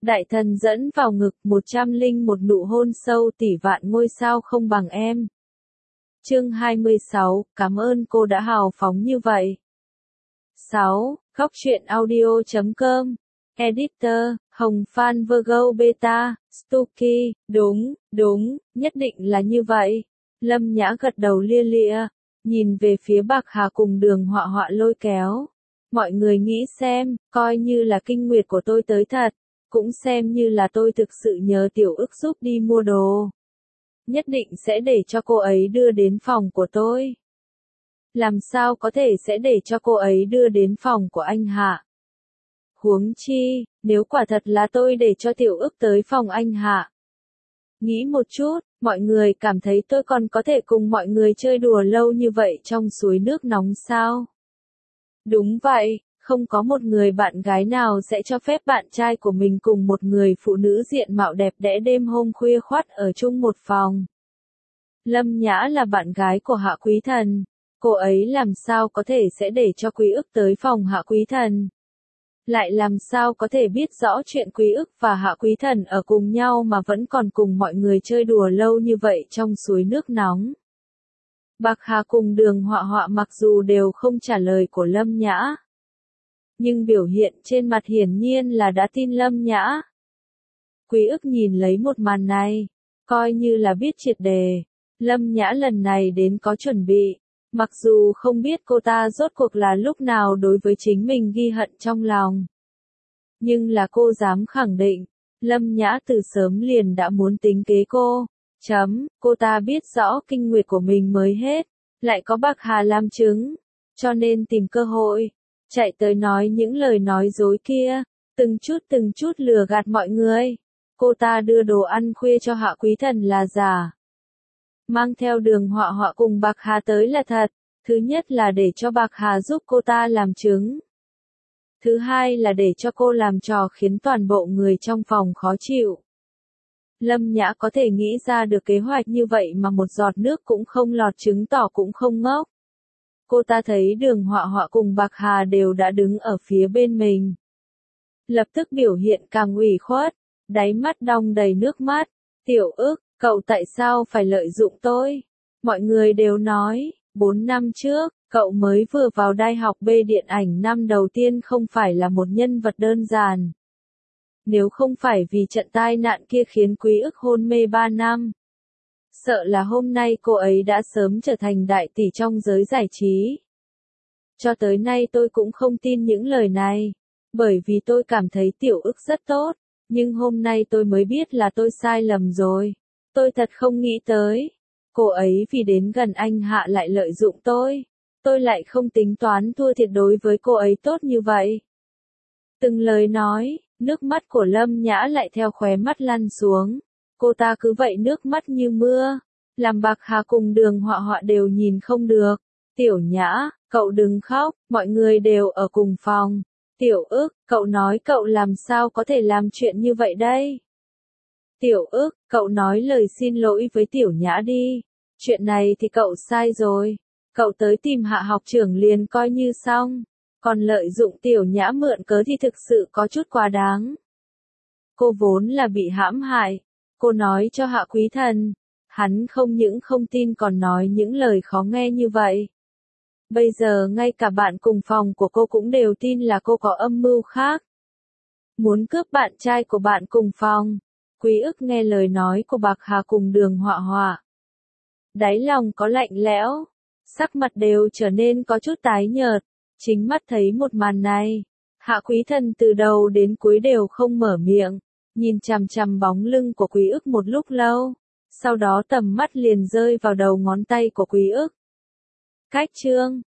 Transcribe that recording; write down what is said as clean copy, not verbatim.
Đại thần dẫn vào ngực 101 nụ hôn sâu tỷ vạn ngôi sao không bằng em. Chương 26, cảm ơn cô đã hào phóng như vậy. 6. Góc truyện audio.com. Editor, Hồng Phan Virgo Beta, Stucky, đúng, nhất định là như vậy. Lâm Nhã gật đầu lia lịa, nhìn về phía Bạc Hà cùng Đường Họa Họa lôi kéo. Mọi người nghĩ xem, coi như là kinh nguyệt của tôi tới thật, cũng xem như là tôi thực sự nhờ Tiểu Ức giúp đi mua đồ. Nhất định sẽ để cho cô ấy đưa đến phòng của tôi. Làm sao có thể sẽ để cho cô ấy đưa đến phòng của anh Hạ? Huống chi, nếu quả thật là tôi để cho Tiểu Ức tới phòng anh Hạ. Nghĩ một chút, mọi người cảm thấy tôi còn có thể cùng mọi người chơi đùa lâu như vậy trong suối nước nóng sao? Đúng vậy, không có một người bạn gái nào sẽ cho phép bạn trai của mình cùng một người phụ nữ diện mạo đẹp đẽ đêm hôm khuya khoắt ở chung một phòng. Lâm Nhã là bạn gái của Hạ Quý Thần, cô ấy làm sao có thể sẽ để cho Quý Ức tới phòng Hạ Quý Thần? Lại làm sao có thể biết rõ chuyện Quý Ức và Hạ Quý Thần ở cùng nhau mà vẫn còn cùng mọi người chơi đùa lâu như vậy trong suối nước nóng? Bạc Hà cùng Đường Họa Họa mặc dù đều không trả lời của Lâm Nhã, nhưng biểu hiện trên mặt hiển nhiên là đã tin Lâm Nhã. Quý Ức nhìn lấy một màn này, coi như là biết triệt đề, Lâm Nhã lần này đến có chuẩn bị, mặc dù không biết cô ta rốt cuộc là lúc nào đối với chính mình ghi hận trong lòng. Nhưng là cô dám khẳng định, Lâm Nhã từ sớm liền đã muốn tính kế cô. Cô ta biết rõ kinh nguyệt của mình mới hết, lại có Bạc Hà làm chứng, cho nên tìm cơ hội, chạy tới nói những lời nói dối kia, từng chút lừa gạt mọi người. Cô ta đưa đồ ăn khuya cho Hạ Quý Thần là giả, mang theo Đường Họa Họa cùng Bạc Hà tới là thật. Thứ nhất là để cho Bạc Hà giúp cô ta làm chứng. Thứ hai là để cho cô làm trò khiến toàn bộ người trong phòng khó chịu. Lâm Nhã có thể nghĩ ra được kế hoạch như vậy mà một giọt nước cũng không lọt chứng tỏ cũng không ngốc. Cô ta thấy Đường Họa Họa cùng Bạc Hà đều đã đứng ở phía bên mình. Lập tức biểu hiện càng ủy khuất, đáy mắt đong đầy nước mắt. Tiểu Ức, cậu tại sao phải lợi dụng tôi? Mọi người đều nói, 4 năm trước, cậu mới vừa vào đại học B điện ảnh năm đầu tiên không phải là một nhân vật đơn giản. Nếu không phải vì trận tai nạn kia khiến Quý Ức hôn mê 3 năm, sợ là hôm nay cô ấy đã sớm trở thành đại tỷ trong giới giải trí. Cho tới nay tôi cũng không tin những lời này, bởi vì tôi cảm thấy Tiểu Ức rất tốt, nhưng hôm nay tôi mới biết là tôi sai lầm rồi. Tôi thật không nghĩ tới, cô ấy vì đến gần anh Hạ lại lợi dụng tôi lại không tính toán thua thiệt đối với cô ấy tốt như vậy. Từng lời nói, nước mắt của Lâm Nhã lại theo khóe mắt lăn xuống, cô ta cứ vậy nước mắt như mưa, làm Bạc Hà cùng Đường Họa Họa đều nhìn không được. Tiểu Nhã, cậu đừng khóc, mọi người đều ở cùng phòng. Tiểu Ức, cậu nói cậu làm sao có thể làm chuyện như vậy đây? Tiểu Ức, cậu nói lời xin lỗi với Tiểu Nhã đi, chuyện này thì cậu sai rồi, cậu tới tìm Hạ học trưởng liền coi như xong, còn lợi dụng Tiểu Nhã mượn cớ thì thực sự có chút quá đáng. Cô vốn là bị hãm hại, cô nói cho Hạ Quý Thần, hắn không những không tin còn nói những lời khó nghe như vậy. Bây giờ ngay cả bạn cùng phòng của cô cũng đều tin là cô có âm mưu khác, muốn cướp bạn trai của bạn cùng phòng. Quý Ức nghe lời nói của Bạc Hà cùng Đường Họa Họa, đáy lòng có lạnh lẽo, sắc mặt đều trở nên có chút tái nhợt, chính mắt thấy một màn này. Hạ Quý Thần từ đầu đến cuối đều không mở miệng, nhìn chằm chằm bóng lưng của Quý Ức một lúc lâu, sau đó tầm mắt liền rơi vào đầu ngón tay của Quý Ức. Cách chương